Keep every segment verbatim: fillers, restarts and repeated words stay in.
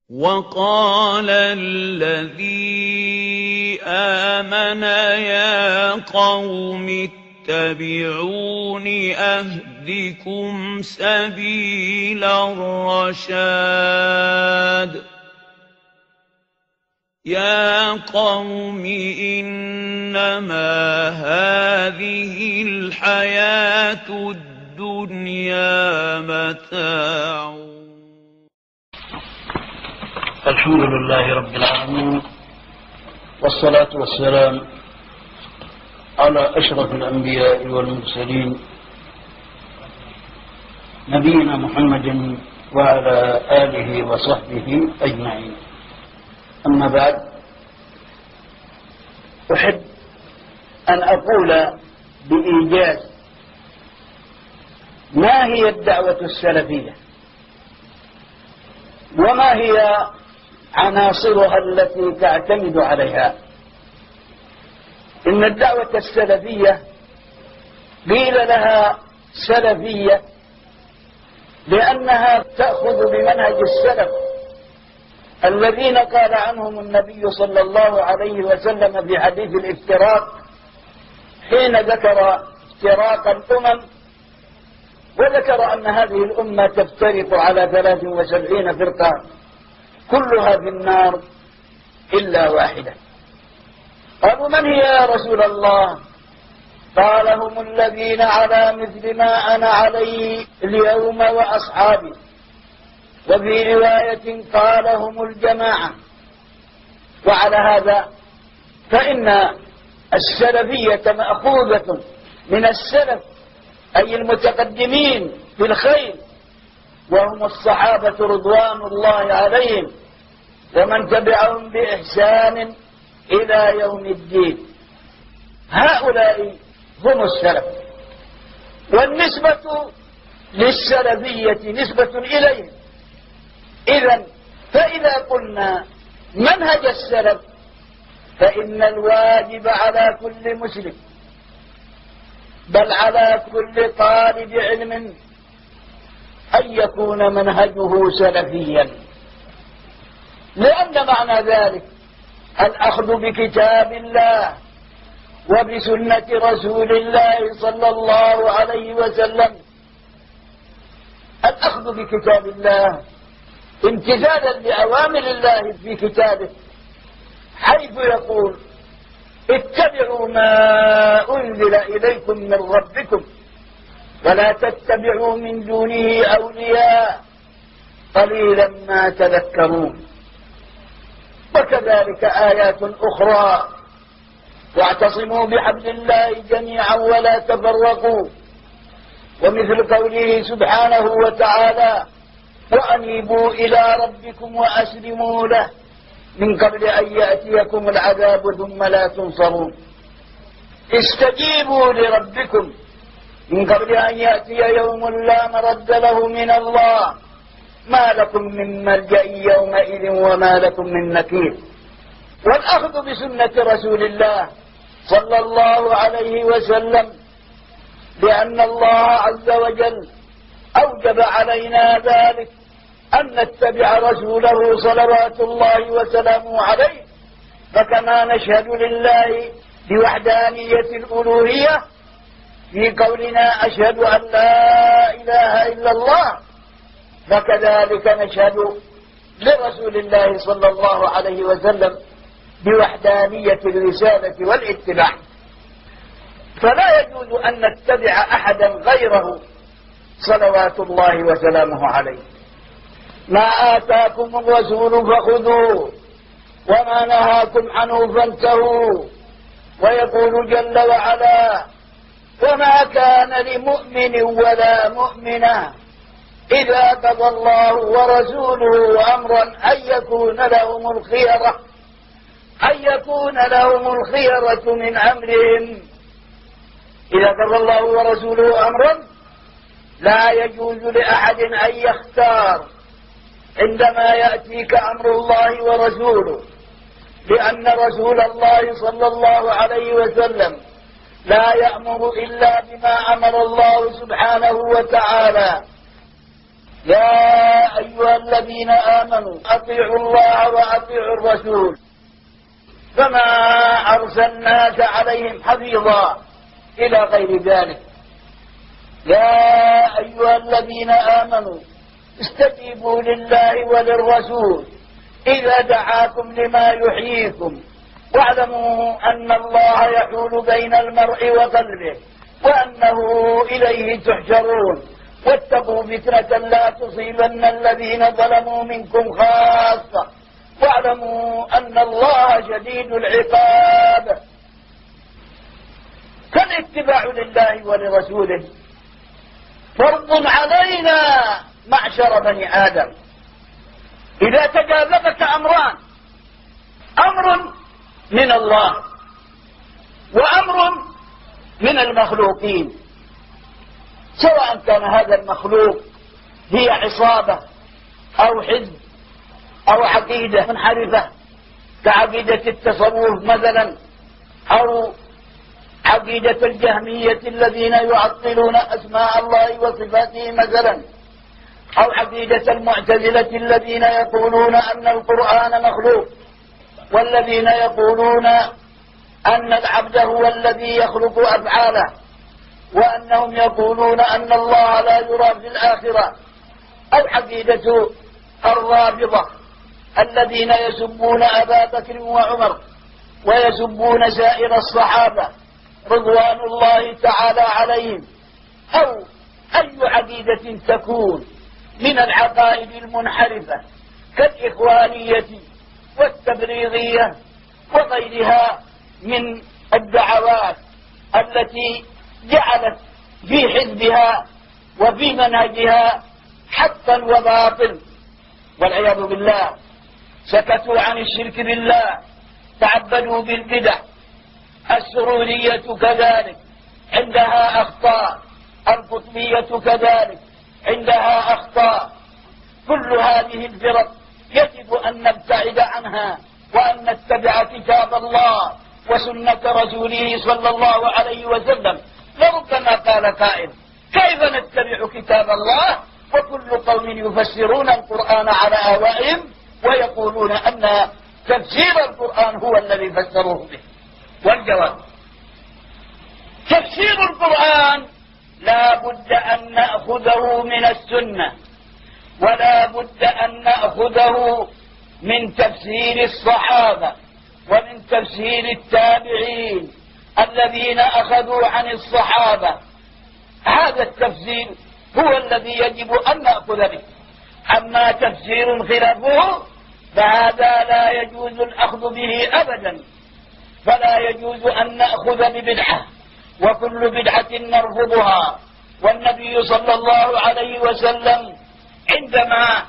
وَقَالَ الَّذِي آمَنَ يَا قَوْمِ اتَّبِعُونِ أَهْدِكُمْ سَبِيلَ الرَّشَادِ يَا قَوْمِ إِنَّمَا هَٰذِهِ الْحَيَاةُ الدُّنْيَا مَتَاعٌ. الحمد لله رب العالمين، والصلاة والسلام على أشرف الأنبياء والمرسلين نبينا محمد وعلى آله وصحبه أجمعين. أما بعد، أحب أن أقول بإيجاز ما هي الدعوة السلفية وما هي عناصرها التي تعتمد عليها. إن الدعوة السلفية قيل لها سلفية لأنها تأخذ بمنهج السلف الذين قال عنهم النبي صلى الله عليه وسلم في حديث الافتراق حين ذكر افتراق الأمم، وذكر أن هذه الأمة تفترق على ثلاث وسبعين فرقة كلها في النار إلا واحدة. قالوا: من هي يا رسول الله؟ قال: هم الذين على مثل ما أنا عليه اليوم وأصحابي. وفي رواية قال: هم الجماعة. وعلى هذا فإن السلفية مأخوذة من السلف، أي المتقدمين في الخير، وهم الصحابة رضوان الله عليهم ومن تبعهم بإحسان إلى يوم الدين. هؤلاء هم السلف، والنسبة للسلفية نسبة إليهم. إذن فإذا قلنا منهج السلف فإن الواجب على كل مسلم، بل على كل طالب علم، أن يكون منهجه سلفيا، لأن معنى ذلك الأخذ بكتاب الله وبسنة رسول الله صلى الله عليه وسلم. الأخذ بكتاب الله امتثالا لأوامر الله في كتابه، حيث يقول: اتبعوا ما أنزل إليكم من ربكم ولا تتبعوا من دونه أولياء قليلا ما تذكرون. وكذلك آيات أخرى: واعتصموا بحبل الله جميعا ولا تفرقوا. ومثل قوله سبحانه وتعالى: وأنيبوا إلى ربكم وأسلموا له من قبل أن يأتيكم العذاب ثم لا تنصرون. استجيبوا لربكم من قبل أن يأتي يوم لا مرد له من الله ما لكم من ملجأ يومئذ وما لكم من نكير. والأخذ بسنة رسول الله صلى الله عليه وسلم، لأن الله عز وجل أوجب علينا ذلك، أن نتبع رسوله صلوات الله وسلامه عليه. فكما نشهد لله بوحدانية الألوهية في قولنا أشهد أن لا إله إلا الله، فكذلك نشهد لرسول الله صلى الله عليه وسلم بوحدانية الرسالة والاتباع. فلا يجوز أن نتبع أحدا غيره صلوات الله وسلامه عليه. ما آتاكم الرسول فخذوه وما نهاكم عنه فانتهوا. ويقول جل وعلا: وما كان لمؤمن ولا مؤمنة إذا قضى الله ورسوله أمرا أن يكون لهم الخيرة أن يكون لهم الخيرة من أمرهم. إذا قضى الله ورسوله أمرا لا يجوز لأحد أن يختار عندما يأتيك أمر الله ورسوله، لأن رسول الله صلى الله عليه وسلم لا يأمر إلا بما أمر الله سبحانه وتعالى، يا أيها الذين آمنوا أطيعوا الله وأطيعوا الرسول فما أرسلناك عليهم حفيظا إلى غير ذلك. يا أيها الذين آمنوا استجيبوا لله وللرسول إذا دعاكم لما يحييكم واعلموا أن الله يحول بين المرء وقلبه وأنه إليه تحشرون واتقوا فتنة لا تصيبن الذين ظلموا منكم خاصة واعلموا أن الله شديد العقاب. فالاتباع لله ولرسوله فرض علينا معشر بني آدم. إذا تجاذبك أمران، أمر من الله وأمر من المخلوقين، سواء كان هذا المخلوق هي عصابة أو حزب أو عقيدة منحرفة كعقيدة التصوف مثلا، أو عقيدة الجهمية الذين يعطلون أسماء الله وصفاته مثلا، أو عقيدة المعتزلة الذين يقولون أن القرآن مخلوق، والذين يقولون أن العبد هو الذي يخلق أفعاله، وأنهم يقولون أن الله لا يرى في الآخرة، أو عقيدة الرافضة الذين يسبون أبا بكر وعمر ويسبون سائر الصحابة رضوان الله تعالى عليهم، أو أي عقيدة تكون من العقائد المنحرفة كالإخوانية والتبريغية وغيرها من الدعوات التي جعلت في حزبها وفي منهجها حقا وباطل والعياذ بالله. سكتوا عن الشرك بالله، تعبدوا بالبدع. السرورية كذلك عندها أخطاء، القطبية كذلك عندها أخطاء. كل هذه الفرق يجب أن نبتعد عنها وأن نتبع كتاب الله وسنة رسوله صلى الله عليه وسلم. لربما قال قائل: كيف نتبع كتاب الله وكل قوم يفسرون القرآن على أهوائهم ويقولون أن تفسير القرآن هو الذي فسروه به؟ والجواب: تفسير القرآن لا بد أن نأخذه من السنة، ولا بد أن نأخذه من تفسير الصحابة ومن تفسير التابعين الذين أخذوا عن الصحابة. هذا التفسير هو الذي يجب أن نأخذ به. أما تفسير خلافه فهذا لا يجوز الأخذ به أبدا، فلا يجوز أن نأخذ ببدعة، وكل بدعة نرفضها. والنبي صلى الله عليه وسلم عندما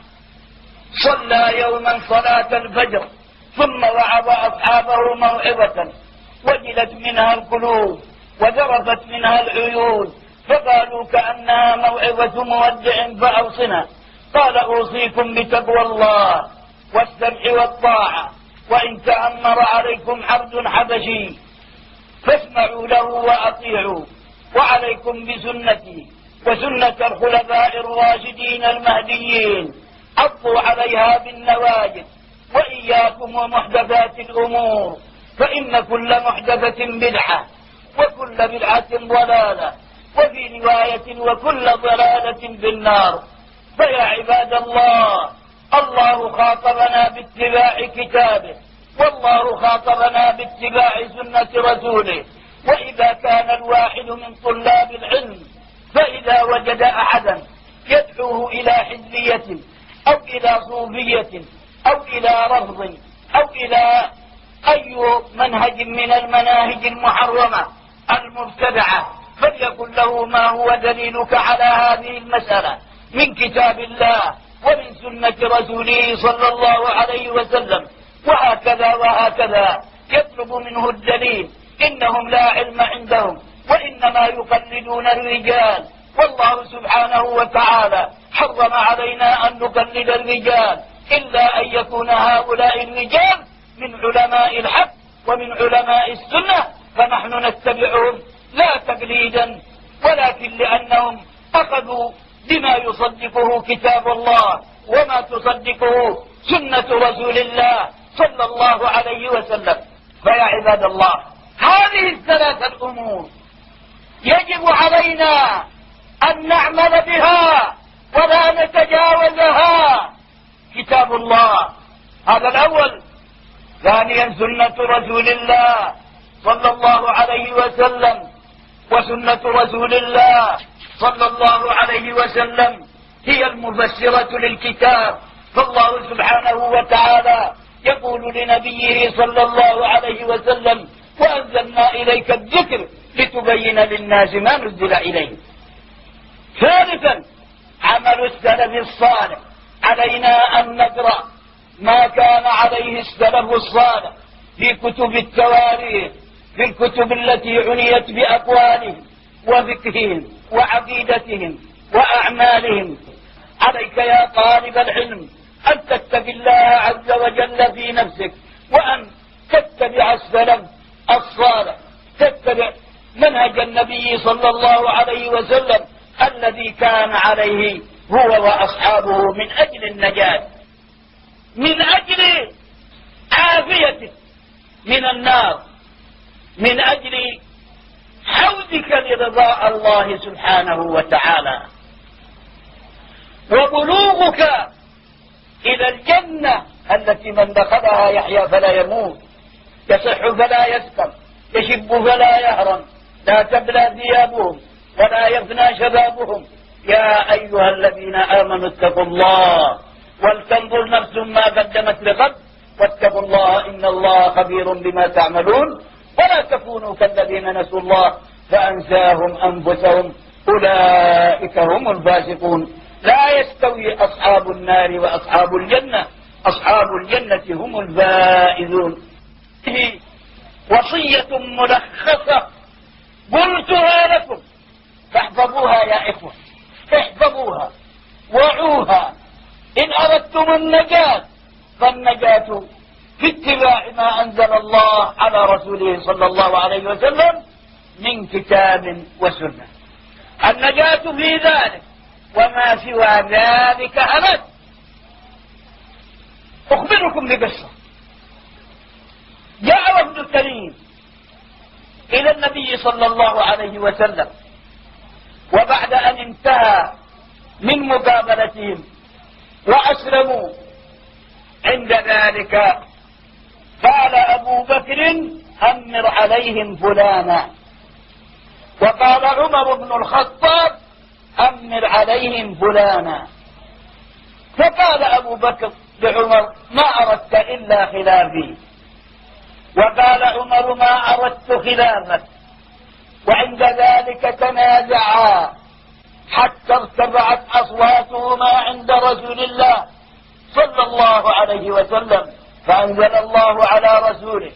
صلى يوما صلاة الفجر ثم وعظ أصحابه موعظة وجلت منها القلوب وذرفت منها العيون، فقالوا كأنها موعظة مودع فأوصنا. قال: أوصيكم بتقوى الله والسمع والطاعة، وإن تأمر عليكم عبد حبشي فاسمعوا له وأطيعوا، وعليكم بسنتي وسنة الخلفاء الراشدين المهديين، عضوا عليها بالنواجذ، وإياكم ومحدثات الأمور، فإن كل محدثة بدعة وكل بدعة ضلالة، وفي رواية وكل ضلالة في النار. فيا عباد الله، الله خاطبنا باتباع كتابه، والله خاطبنا باتباع سنة رسوله. وإذا كان الواحد من طلاب العلم فإذا وجد أحدا يدعوه إلى حزبية أو إلى صوفية أو إلى رفض أو إلى أي منهج من المناهج المحرمة المبتدعة، فليقل له: ما هو دليلك على هذه المسألة من كتاب الله ومن سنة رسوله صلى الله عليه وسلم؟ وهكذا وهكذا يطلب منه الدليل. إنهم لا علم عندهم وإنما يقلدون الرجال، والله سبحانه وتعالى حرم علينا أن نقلد الرجال إلا أن يكون هؤلاء الرجال من علماء الحق ومن علماء السنة، فنحن نتبعهم لا تقليدا ولكن لأنهم أخذوا بما يصدقه كتاب الله وما تصدقه سنة رسول الله صلى الله عليه وسلم. فيا عباد الله، هذه الثلاثة الأمور يجب علينا أن نعمل بها ولا نتجاوزها. كتاب الله هذا الأول، ثانيا سنة رسول الله صلى الله عليه وسلم، وسنة رسول الله صلى الله عليه وسلم هي المفسرة للكتاب. فالله سبحانه وتعالى يقول لنبيه صلى الله عليه وسلم: وأنزلنا إليك الذكر لتبين للناس ما نزل إليه. ثالثا عمل السلف الصالح، علينا أن نقرأ ما كان عليه السلف الصالح في كتب التواريخ، في الكتب التي عنيت بأقوالهم وفقههم وعقيدتهم وأعمالهم. عليك يا طالب العلم أن تتقي الله عز وجل في نفسك، وأن تتبع السلف الصالح، تتبع منهج النبي صلى الله عليه وسلم الذي كان عليه هو وأصحابه من أجل النجاة، من أجل عافيتك من النار، من أجل حوزك لرضاء الله سبحانه وتعالى، وبلوغك إلى الجنة التي من دخلها يحيا فلا يموت، يصح فلا يسقم، يشب فلا يهرم، لا تبلى ثيابهم ولا يفنى شبابهم. يا أيها الذين آمنوا اتقوا الله ولتنظر نفس ما قدمت لغد واتقوا الله إن الله خبير بما تعملون. ولا تكونوا كالذين نسوا الله فأنساهم أنفسهم أولئك هم الفاسقون. لا يستوي أصحاب النار وأصحاب الجنة، أصحاب الجنة هم الفائزون. هذه وصية ملخصة قلتها لكم فاحفظوها يا إخوة، احفظوها وعوها. إن أردتم النجاة فالنجاة في اتباع ما أنزل الله على رسوله صلى الله عليه وسلم من كتاب وسنة. النجاة في ذلك، وما سوى ذلك أبد. أخبركم بقصة. جاء وفد كريم إلى النبي صلى الله عليه وسلم، وبعد أن انتهى من مقابلتهم وأسلموا، عند ذلك قال أبو بكر: أمر عليهم فلانا. وقال عمر بن الخطاب: أمر عليهم فلانا. فقال أبو بكر لعمر: ما أردت إلا خلافي. وقال عمر: ما أردت خلافك. وعند ذلك تنازعا حتى ارتفعت أصواتهما عند رسول الله صلى الله عليه وسلم، فأنزل الله على رسوله: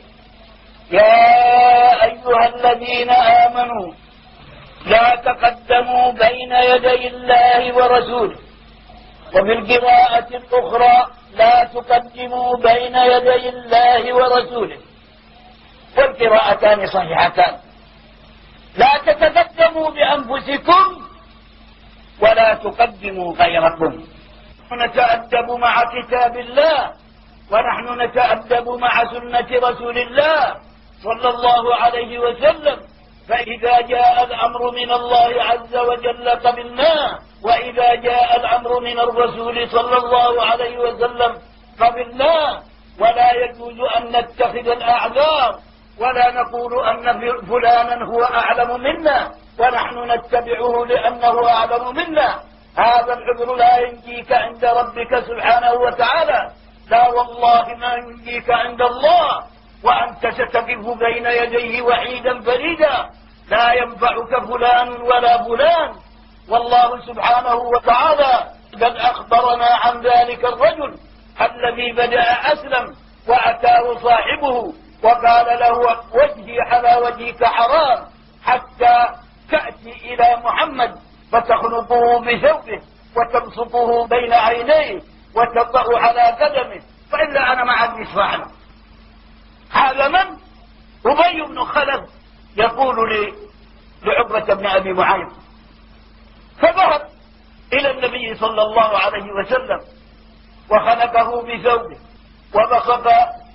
يا أيها الذين آمنوا لا تقدموا بين يدي الله ورسوله. وفي القراءة الأخرى: لا تقدموا بين يدي الله ورسوله. والقراءتان صحيحتان. لا تتقدموا بأنفسكم ولا تقدموا غيركم. نتأدب مع كتاب الله، ونحن نتأدب مع سنة رسول الله صلى الله عليه وسلم. فإذا جاء الأمر من الله عز وجل قبلناه، وإذا جاء الأمر من الرسول صلى الله عليه وسلم قبلناه. ولا يجوز أن نتخذ الأعذار ولا نقول أن فلانا هو أعلم منا ونحن نتبعه لأنه أعلم منا. هذا العذر لا ينجيك عند ربك سبحانه وتعالى، لا والله ما ينجيك عند الله، وأنت ستقف بين يديه وحيدا فريدا، لا ينفعك فلان ولا فلان. والله سبحانه وتعالى قد أخبرنا عن ذلك الرجل الذي بدأ أسلم وأتاه صاحبه وقال له: وجهي على وجهك حرام، حتى تأتي إلى محمد فتخنقه بثوبه وتبسطه بين عينيه وتضع على قدمه، فإلا أنا معك إصبعنا. هذا من؟ أبي بن خلف يقول لعقبة بن أبي معيط. فذهب إلى النبي صلى الله عليه وسلم وخنقه بثوبه وبصق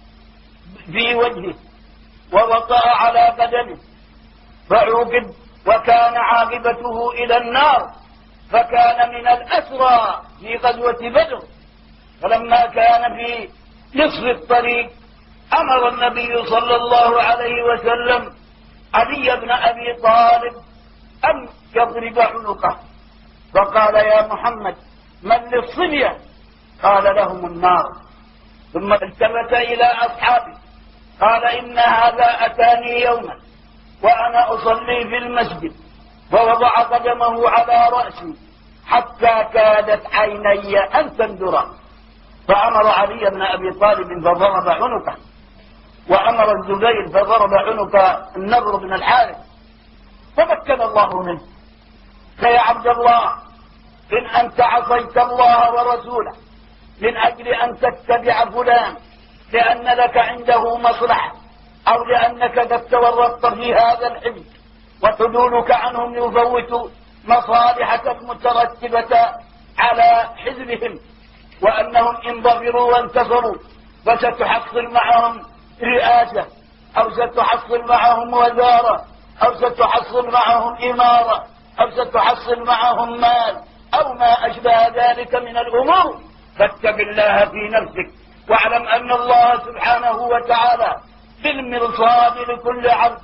في وجهه ووطأ على قدمه فعوقب وكان عاقبته إلى النار، فكان من الأسرى في غزوة بدر. فلما كان في نصف الطريق أمر النبي صلى الله عليه وسلم علي بن أبي طالب أن يضرب عنقه، فقال يا محمد من للصبية؟ قال لهم النار. ثم التفت إلى أصحابه قال إن هذا أتاني يوما وأنا أصلي في المسجد فوضع قدمه على رأسي حتى كادت عيني أن تندرا، فأمر علي بن أبي طالب فضرب عنقه، وأمر الزبير فضرب عنق النضر بن الحارث فمكن الله منه. فيا عبد الله إن أنت عصيت الله ورسوله من أجل أن تتبع فلان لأن لك عنده مصلحة أو لأنك قد تورطت في هذا الحزب وحدولك عنهم يفوت مصالحك المترتبة على حزبهم، وأنهم إن ظفروا وانتصروا فستحصل معهم رئاسة أو ستحصل معهم وزارة أو ستحصل معهم إمارة أو ستحصل معهم مال أو ما أشبه ذلك من الأمور، فاتق الله في نفسك واعلم أن الله سبحانه وتعالى بالمرصاد لكل عبد.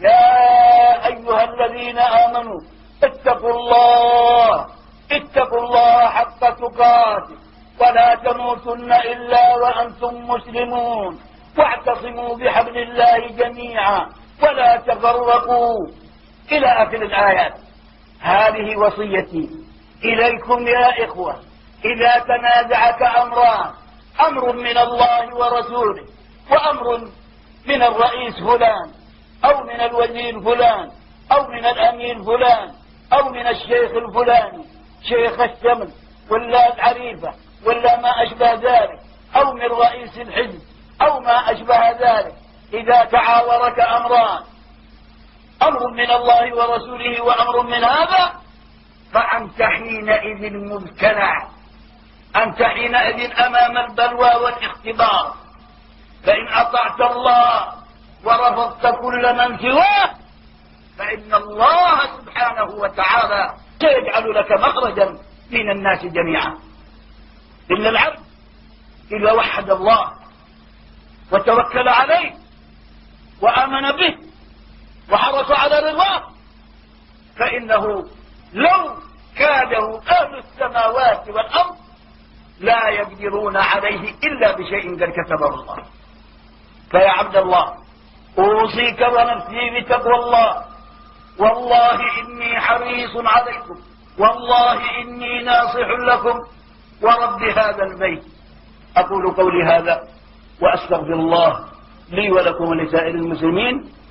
يا أيها الذين آمنوا اتقوا الله اتقوا الله حق تقاته ولا تموتن إلا وأنتم مسلمون واعتصموا بحبل الله جميعا ولا تفرقوا إلى آخر الآيات. هذه وصيتي إليكم يا إخوة. إذا تنازعك أمران، أمر من الله ورسوله وأمر من الرئيس فلان أو من الوزير فلان أو من الأمير فلان أو من الشيخ الفلاني شيخ الشمل ولا العريفة ولا ما أشبه ذلك أو من رئيس الحزب أو ما أشبه ذلك، إذا تعاورك أمران، أمر من الله ورسوله وأمر من هذا، فأنت حينئذ مبتلع، أنت حينئذ أمام البلوى والاختبار. فإن أطعت الله ورفضت كل من سواه فإن الله سبحانه وتعالى سيجعل لك مخرجا من الناس جميعا. إن العبد إذا وحد الله وتوكل عليه وآمن به وحرص على رضاه فإنه لو كاده أهل السماوات والأرض لا يقدرون عليه إلا بشيء قد كتبه الله. فيا عبد الله أوصيك ونفسي بتقوى الله، والله إني حريص عليكم، والله إني ناصح لكم ورب هذا البيت. أقول قولي هذا وأستغفر الله لي ولكم ولسائر المسلمين